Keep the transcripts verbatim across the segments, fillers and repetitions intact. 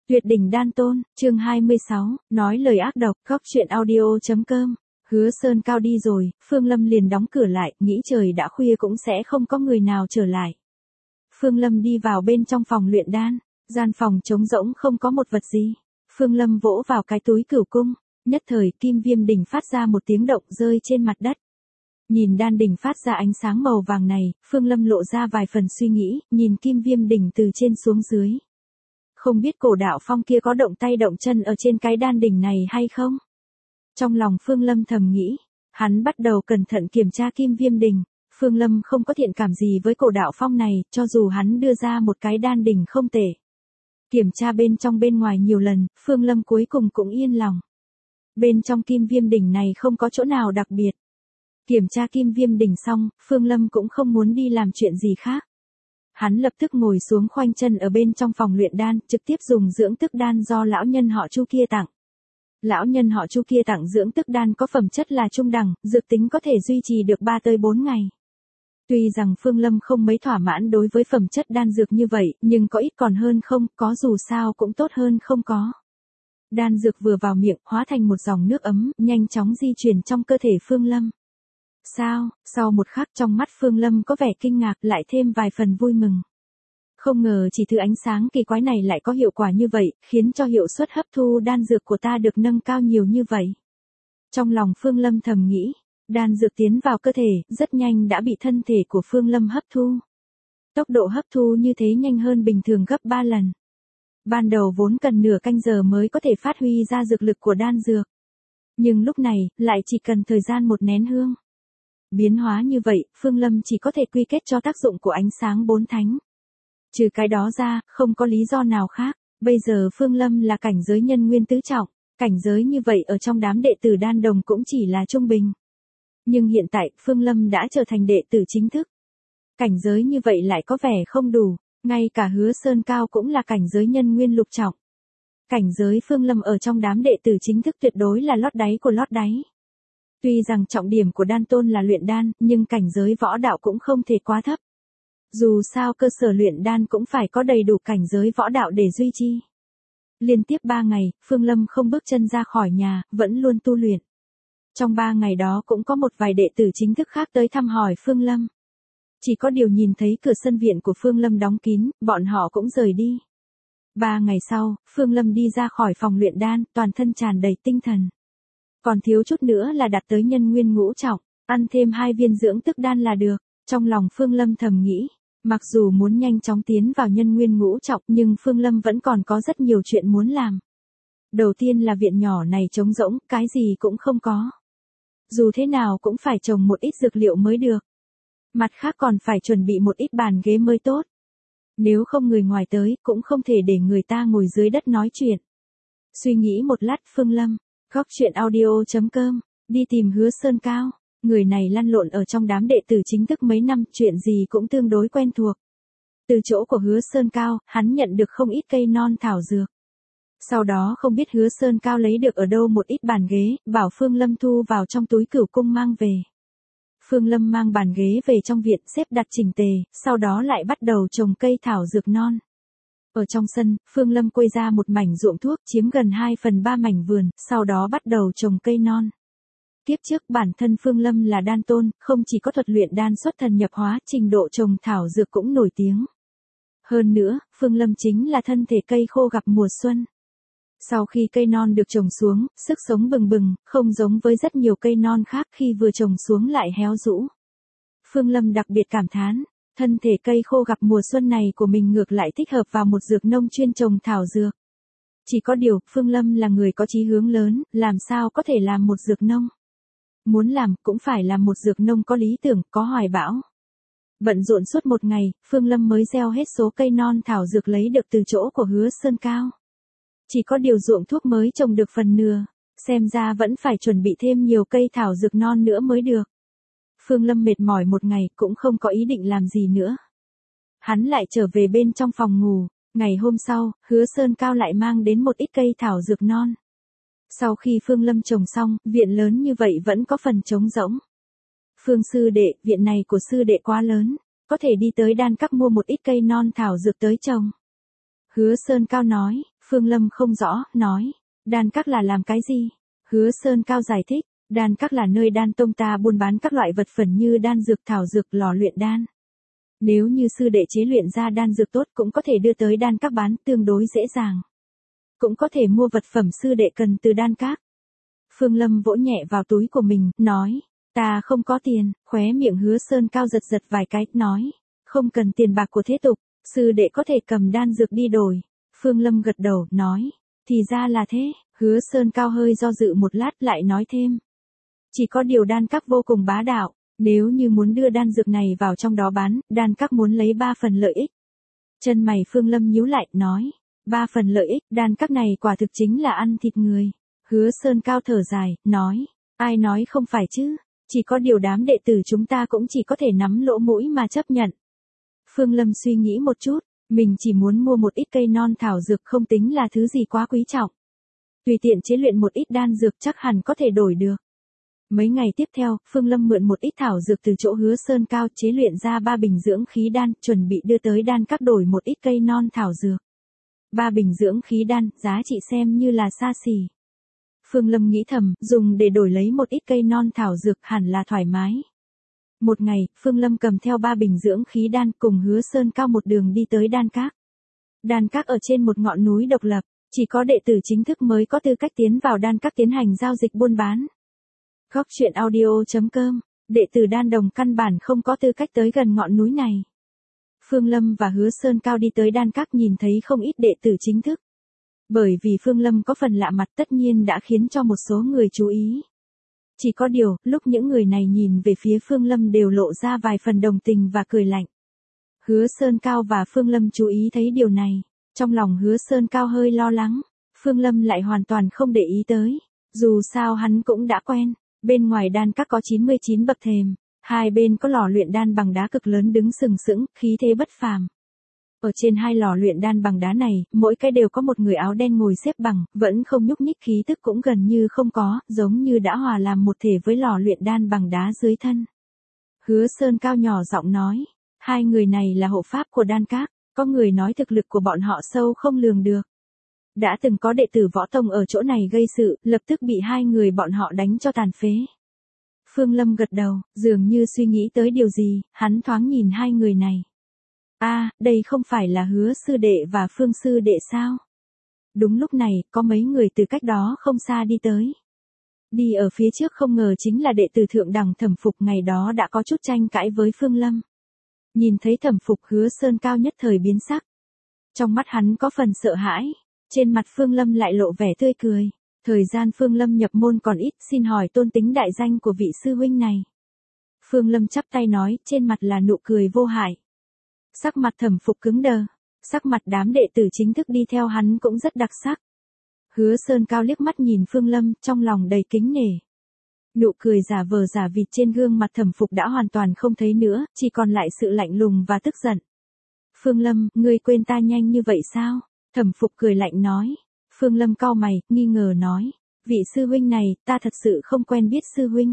Tuyệt đỉnh đan tôn, chương hai mươi sáu, nói lời ác độc, góc truyện audio.com. Hứa Sơn Cao đi rồi, Phương Lâm liền đóng cửa lại, nghĩ trời đã khuya cũng sẽ không có người nào trở lại. Phương Lâm đi vào bên trong phòng luyện đan, gian phòng trống rỗng không có một vật gì. Phương Lâm vỗ vào cái túi cửu cung, nhất thời kim viêm đỉnh phát ra một tiếng động rơi trên mặt đất. Nhìn đan đỉnh phát ra ánh sáng màu vàng này, Phương Lâm lộ ra vài phần suy nghĩ, nhìn kim viêm đỉnh từ trên xuống dưới. Không biết cổ đạo phong kia có động tay động chân ở trên cái đan đỉnh này hay không? Trong lòng Phương Lâm thầm nghĩ, hắn bắt đầu cẩn thận kiểm tra kim viêm đỉnh. Phương Lâm không có thiện cảm gì với cổ đạo phong này, cho dù hắn đưa ra một cái đan đỉnh không tệ. Kiểm tra bên trong bên ngoài nhiều lần, Phương Lâm cuối cùng cũng yên lòng. Bên trong kim viêm đỉnh này không có chỗ nào đặc biệt. Kiểm tra kim viêm đỉnh xong, Phương Lâm cũng không muốn đi làm chuyện gì khác. Hắn lập tức ngồi xuống khoanh chân ở bên trong phòng luyện đan, trực tiếp dùng dưỡng tức đan do lão nhân họ Chu kia tặng. Lão nhân họ Chu kia tặng dưỡng tức đan có phẩm chất là trung đẳng, dược tính có thể duy trì được ba tới bốn ngày. Tuy rằng Phương Lâm không mấy thỏa mãn đối với phẩm chất đan dược như vậy, nhưng có ít còn hơn không, có dù sao cũng tốt hơn không có. Đan dược vừa vào miệng, hóa thành một dòng nước ấm, nhanh chóng di chuyển trong cơ thể Phương Lâm. Sao, sau một khắc trong mắt Phương Lâm có vẻ kinh ngạc lại thêm vài phần vui mừng. Không ngờ chỉ thứ ánh sáng kỳ quái này lại có hiệu quả như vậy, khiến cho hiệu suất hấp thu đan dược của ta được nâng cao nhiều như vậy. Trong lòng Phương Lâm thầm nghĩ, đan dược tiến vào cơ thể, rất nhanh đã bị thân thể của Phương Lâm hấp thu. Tốc độ hấp thu như thế nhanh hơn bình thường gấp ba lần. Ban đầu vốn cần nửa canh giờ mới có thể phát huy ra dược lực của đan dược. Nhưng lúc này, lại chỉ cần thời gian một nén hương. Biến hóa như vậy, Phương Lâm chỉ có thể quy kết cho tác dụng của ánh sáng bốn thánh. Trừ cái đó ra, không có lý do nào khác. Bây giờ Phương Lâm là cảnh giới nhân nguyên tứ trọng, cảnh giới như vậy ở trong đám đệ tử đan đồng cũng chỉ là trung bình. Nhưng hiện tại, Phương Lâm đã trở thành đệ tử chính thức. Cảnh giới như vậy lại có vẻ không đủ, ngay cả Hứa Sơn Cao cũng là cảnh giới nhân nguyên lục trọng. Cảnh giới Phương Lâm ở trong đám đệ tử chính thức tuyệt đối là lót đáy của lót đáy. Tuy rằng trọng điểm của đan tôn là luyện đan, nhưng cảnh giới võ đạo cũng không thể quá thấp. Dù sao cơ sở luyện đan cũng phải có đầy đủ cảnh giới võ đạo để duy trì. Liên tiếp ba ngày, Phương Lâm không bước chân ra khỏi nhà, vẫn luôn tu luyện. Trong ba ngày đó cũng có một vài đệ tử chính thức khác tới thăm hỏi Phương Lâm. Chỉ có điều nhìn thấy cửa sân viện của Phương Lâm đóng kín, bọn họ cũng rời đi. Ba ngày sau, Phương Lâm đi ra khỏi phòng luyện đan, toàn thân tràn đầy tinh thần. Còn thiếu chút nữa là đạt tới nhân nguyên ngũ trọng, ăn thêm hai viên dưỡng tức đan là được. Trong lòng Phương Lâm thầm nghĩ, mặc dù muốn nhanh chóng tiến vào nhân nguyên ngũ trọng nhưng Phương Lâm vẫn còn có rất nhiều chuyện muốn làm. Đầu tiên là viện nhỏ này trống rỗng, cái gì cũng không có. Dù thế nào cũng phải trồng một ít dược liệu mới được. Mặt khác còn phải chuẩn bị một ít bàn ghế mới tốt. Nếu không người ngoài tới, cũng không thể để người ta ngồi dưới đất nói chuyện. Suy nghĩ một lát Phương Lâm, góc truyện audio.com, đi tìm Hứa Sơn Cao. Người này lăn lộn ở trong đám đệ tử chính thức mấy năm, chuyện gì cũng tương đối quen thuộc. Từ chỗ của Hứa Sơn Cao, hắn nhận được không ít cây non thảo dược. Sau đó không biết Hứa Sơn Cao lấy được ở đâu một ít bàn ghế, bảo Phương Lâm thu vào trong túi cửu cung mang về. Phương Lâm mang bàn ghế về trong viện xếp đặt chỉnh tề, sau đó lại bắt đầu trồng cây thảo dược non. Ở trong sân, Phương Lâm quây ra một mảnh ruộng thuốc chiếm gần hai phần ba mảnh vườn, sau đó bắt đầu trồng cây non. Tiếp trước bản thân Phương Lâm là đan tôn, không chỉ có thuật luyện đan xuất thần nhập hóa, trình độ trồng thảo dược cũng nổi tiếng. Hơn nữa, Phương Lâm chính là thân thể cây khô gặp mùa xuân. Sau khi cây non được trồng xuống, sức sống bừng bừng, không giống với rất nhiều cây non khác khi vừa trồng xuống lại héo rũ. Phương Lâm đặc biệt cảm thán, thân thể cây khô gặp mùa xuân này của mình ngược lại thích hợp vào một dược nông chuyên trồng thảo dược. Chỉ có điều, Phương Lâm là người có chí hướng lớn, làm sao có thể làm một dược nông. Muốn làm, cũng phải là một dược nông có lý tưởng, có hoài bão. Bận rộn suốt một ngày, Phương Lâm mới gieo hết số cây non thảo dược lấy được từ chỗ của Hứa Sơn Cao. Chỉ có điều ruộng thuốc mới trồng được phần nửa, xem ra vẫn phải chuẩn bị thêm nhiều cây thảo dược non nữa mới được. Phương Lâm mệt mỏi một ngày, cũng không có ý định làm gì nữa. Hắn lại trở về bên trong phòng ngủ, ngày hôm sau, Hứa Sơn Cao lại mang đến một ít cây thảo dược non. Sau khi Phương Lâm trồng xong, viện lớn như vậy vẫn có phần trống rỗng. Phương sư đệ, viện này của sư đệ quá lớn, có thể đi tới đan các mua một ít cây non thảo dược tới trồng. Hứa Sơn Cao nói, Phương Lâm không rõ, nói, đan các là làm cái gì? Hứa Sơn Cao giải thích, đan các là nơi đan tông ta buôn bán các loại vật phẩm như đan dược thảo dược lò luyện đan. Nếu như sư đệ chế luyện ra đan dược tốt cũng có thể đưa tới đan các bán tương đối dễ dàng. Cũng có thể mua vật phẩm sư đệ cần từ đan các. Phương Lâm vỗ nhẹ vào túi của mình, nói, ta không có tiền, khóe miệng Hứa Sơn Cao giật giật vài cái, nói, không cần tiền bạc của thế tục, sư đệ có thể cầm đan dược đi đổi. Phương Lâm gật đầu, nói, thì ra là thế, Hứa Sơn Cao hơi do dự một lát lại nói thêm. Chỉ có điều đan các vô cùng bá đạo, nếu như muốn đưa đan dược này vào trong đó bán, đan các muốn lấy ba phần lợi ích. Chân mày Phương Lâm nhíu lại, nói, ba phần lợi ích, đan các này quả thực chính là ăn thịt người. Hứa Sơn Cao thở dài, nói, ai nói không phải chứ, chỉ có điều đám đệ tử chúng ta cũng chỉ có thể nắm lỗ mũi mà chấp nhận. Phương Lâm suy nghĩ một chút, mình chỉ muốn mua một ít cây non thảo dược không tính là thứ gì quá quý trọng. Tùy tiện chế luyện một ít đan dược chắc hẳn có thể đổi được. Mấy ngày tiếp theo, Phương Lâm mượn một ít thảo dược từ chỗ Hứa Sơn Cao chế luyện ra ba bình dưỡng khí đan, chuẩn bị đưa tới đan các đổi một ít cây non thảo dược. Ba bình dưỡng khí đan, giá trị xem như là xa xỉ. Phương Lâm nghĩ thầm, dùng để đổi lấy một ít cây non thảo dược hẳn là thoải mái. Một ngày, Phương Lâm cầm theo ba bình dưỡng khí đan cùng Hứa Sơn Cao một đường đi tới đan các. Đan các ở trên một ngọn núi độc lập, chỉ có đệ tử chính thức mới có tư cách tiến vào đan các tiến hành giao dịch buôn bán. Góc truyện audio chấm com, đệ tử đan đồng căn bản không có tư cách tới gần ngọn núi này. Phương Lâm và Hứa Sơn Cao đi tới đan các nhìn thấy không ít đệ tử chính thức. Bởi vì Phương Lâm có phần lạ mặt tất nhiên đã khiến cho một số người chú ý. Chỉ có điều, lúc những người này nhìn về phía Phương Lâm đều lộ ra vài phần đồng tình và cười lạnh. Hứa Sơn Cao và Phương Lâm chú ý thấy điều này. Trong lòng Hứa Sơn Cao hơi lo lắng. Phương Lâm lại hoàn toàn không để ý tới. Dù sao hắn cũng đã quen. Bên ngoài đan các có chín mươi chín bậc thềm. Hai bên có lò luyện đan bằng đá cực lớn đứng sừng sững, khí thế bất phàm. Ở trên hai lò luyện đan bằng đá này, mỗi cái đều có một người áo đen ngồi xếp bằng, vẫn không nhúc nhích, khí tức cũng gần như không có, giống như đã hòa làm một thể với lò luyện đan bằng đá dưới thân. Hứa Sơn Cao nhỏ giọng nói, hai người này là hộ pháp của đan các, có người nói thực lực của bọn họ sâu không lường được. Đã từng có đệ tử võ tông ở chỗ này gây sự, lập tức bị hai người bọn họ đánh cho tàn phế. Phương Lâm gật đầu, dường như suy nghĩ tới điều gì, hắn thoáng nhìn hai người này. A, à, đây không phải là Hứa sư đệ và Phương sư đệ sao? Đúng lúc này, có mấy người từ cách đó không xa đi tới. Đi ở phía trước không ngờ chính là đệ tử thượng đẳng Thẩm Phục, ngày đó đã có chút tranh cãi với Phương Lâm. Nhìn thấy Thẩm Phục, Hứa Sơn Cao nhất thời biến sắc. Trong mắt hắn có phần sợ hãi, trên mặt Phương Lâm lại lộ vẻ tươi cười. Thời gian Phương Lâm nhập môn còn ít, xin hỏi tôn tính đại danh của vị sư huynh này. Phương Lâm chắp tay nói, trên mặt là nụ cười vô hại. Sắc mặt Thẩm Phục cứng đờ, sắc mặt đám đệ tử chính thức đi theo hắn cũng rất đặc sắc. Hứa Sơn Cao liếc mắt nhìn Phương Lâm, trong lòng đầy kính nể. Nụ cười giả vờ giả vịt trên gương mặt Thẩm Phục đã hoàn toàn không thấy nữa, chỉ còn lại sự lạnh lùng và tức giận. Phương Lâm, ngươi quên ta nhanh như vậy sao? Thẩm Phục cười lạnh nói. Phương Lâm cau mày, nghi ngờ nói, vị sư huynh này, ta thật sự không quen biết sư huynh.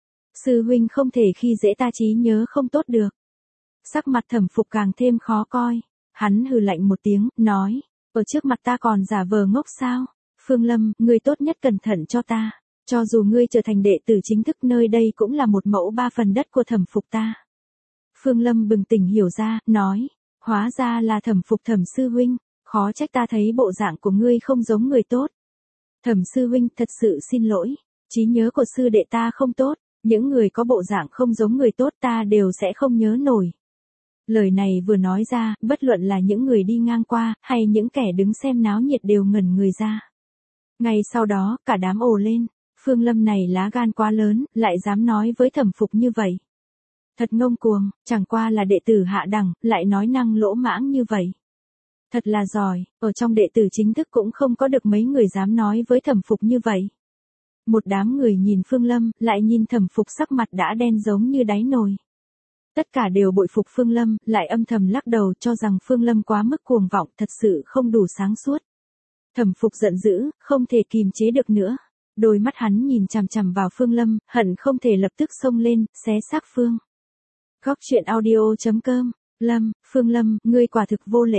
Sư huynh không thể khi dễ ta trí nhớ không tốt được. Sắc mặt Thẩm Phục càng thêm khó coi, hắn hừ lạnh một tiếng, nói, ở trước mặt ta còn giả vờ ngốc sao? Phương Lâm, ngươi tốt nhất cẩn thận cho ta, cho dù ngươi trở thành đệ tử chính thức nơi đây cũng là một mẫu ba phần đất của Thẩm Phục ta. Phương Lâm bừng tỉnh hiểu ra, nói, hóa ra là Thẩm Phục Thẩm sư huynh. Khó trách ta thấy bộ dạng của ngươi không giống người tốt. Thẩm sư huynh, thật sự xin lỗi, trí nhớ của sư đệ ta không tốt, những người có bộ dạng không giống người tốt ta đều sẽ không nhớ nổi. Lời này vừa nói ra, bất luận là những người đi ngang qua, hay những kẻ đứng xem náo nhiệt đều ngẩn người ra. Ngay sau đó, cả đám ồ lên, Phương Lâm này lá gan quá lớn, lại dám nói với Thẩm Phục như vậy. Thật ngông cuồng, chẳng qua là đệ tử hạ đẳng, lại nói năng lỗ mãng như vậy. Thật là giỏi, ở trong đệ tử chính thức cũng không có được mấy người dám nói với Thẩm Phục như vậy. Một đám người nhìn Phương Lâm, lại nhìn Thẩm Phục sắc mặt đã đen giống như đáy nồi. Tất cả đều bội phục Phương Lâm, lại âm thầm lắc đầu cho rằng Phương Lâm quá mức cuồng vọng, thật sự không đủ sáng suốt. Thẩm Phục giận dữ, không thể kìm chế được nữa. Đôi mắt hắn nhìn chằm chằm vào Phương Lâm, hận không thể lập tức xông lên, xé xác Phương. Góc truyện audio chấm com, Lâm, Phương Lâm, ngươi quả thực vô lễ.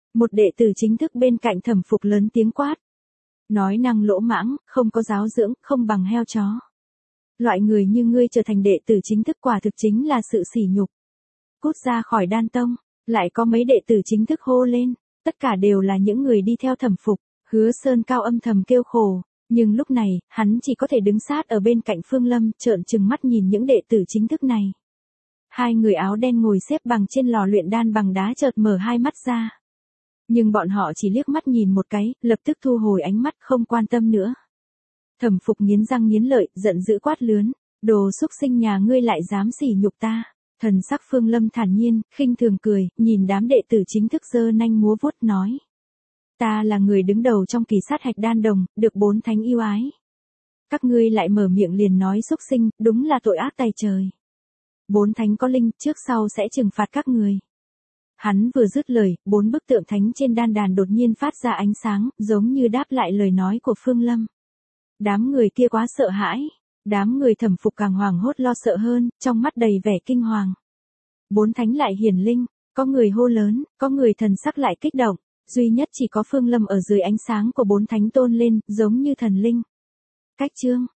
Một đệ tử chính thức bên cạnh Thẩm Phục lớn tiếng quát. Nói năng lỗ mãng, không có giáo dưỡng, không bằng heo chó. Loại người như ngươi trở thành đệ tử chính thức quả thực chính là sự sỉ nhục. Cút ra khỏi đan tông, lại có mấy đệ tử chính thức hô lên, tất cả đều là những người đi theo Thẩm Phục. Hứa Sơn Cao âm thầm kêu khổ, nhưng lúc này, hắn chỉ có thể đứng sát ở bên cạnh Phương Lâm, trợn trừng mắt nhìn những đệ tử chính thức này. Hai người áo đen ngồi xếp bằng trên lò luyện đan bằng đá chợt mở hai mắt ra. Nhưng bọn họ chỉ liếc mắt nhìn một cái, lập tức thu hồi ánh mắt không quan tâm nữa. Thẩm Phục nghiến răng nghiến lợi, giận dữ quát lướn, đồ xúc sinh nhà ngươi lại dám sỉ nhục ta. Thần sắc Phương Lâm thản nhiên, khinh thường cười, nhìn đám đệ tử chính thức giơ nanh múa vuốt nói. Ta là người đứng đầu trong kỳ sát hạch đan đồng, được bốn thánh yêu ái. Các ngươi lại mở miệng liền nói xúc sinh, đúng là tội ác tày trời. Bốn thánh có linh, trước sau sẽ trừng phạt các người. Hắn vừa dứt lời, bốn bức tượng thánh trên đan đàn đột nhiên phát ra ánh sáng, giống như đáp lại lời nói của Phương Lâm. Đám người kia quá sợ hãi, đám người Thẩm Phục càng hoảng hốt lo sợ hơn, trong mắt đầy vẻ kinh hoàng. Bốn thánh lại hiển linh, có người hô lớn, có người thần sắc lại kích động, duy nhất chỉ có Phương Lâm ở dưới ánh sáng của bốn thánh tôn lên, giống như thần linh. Cách chương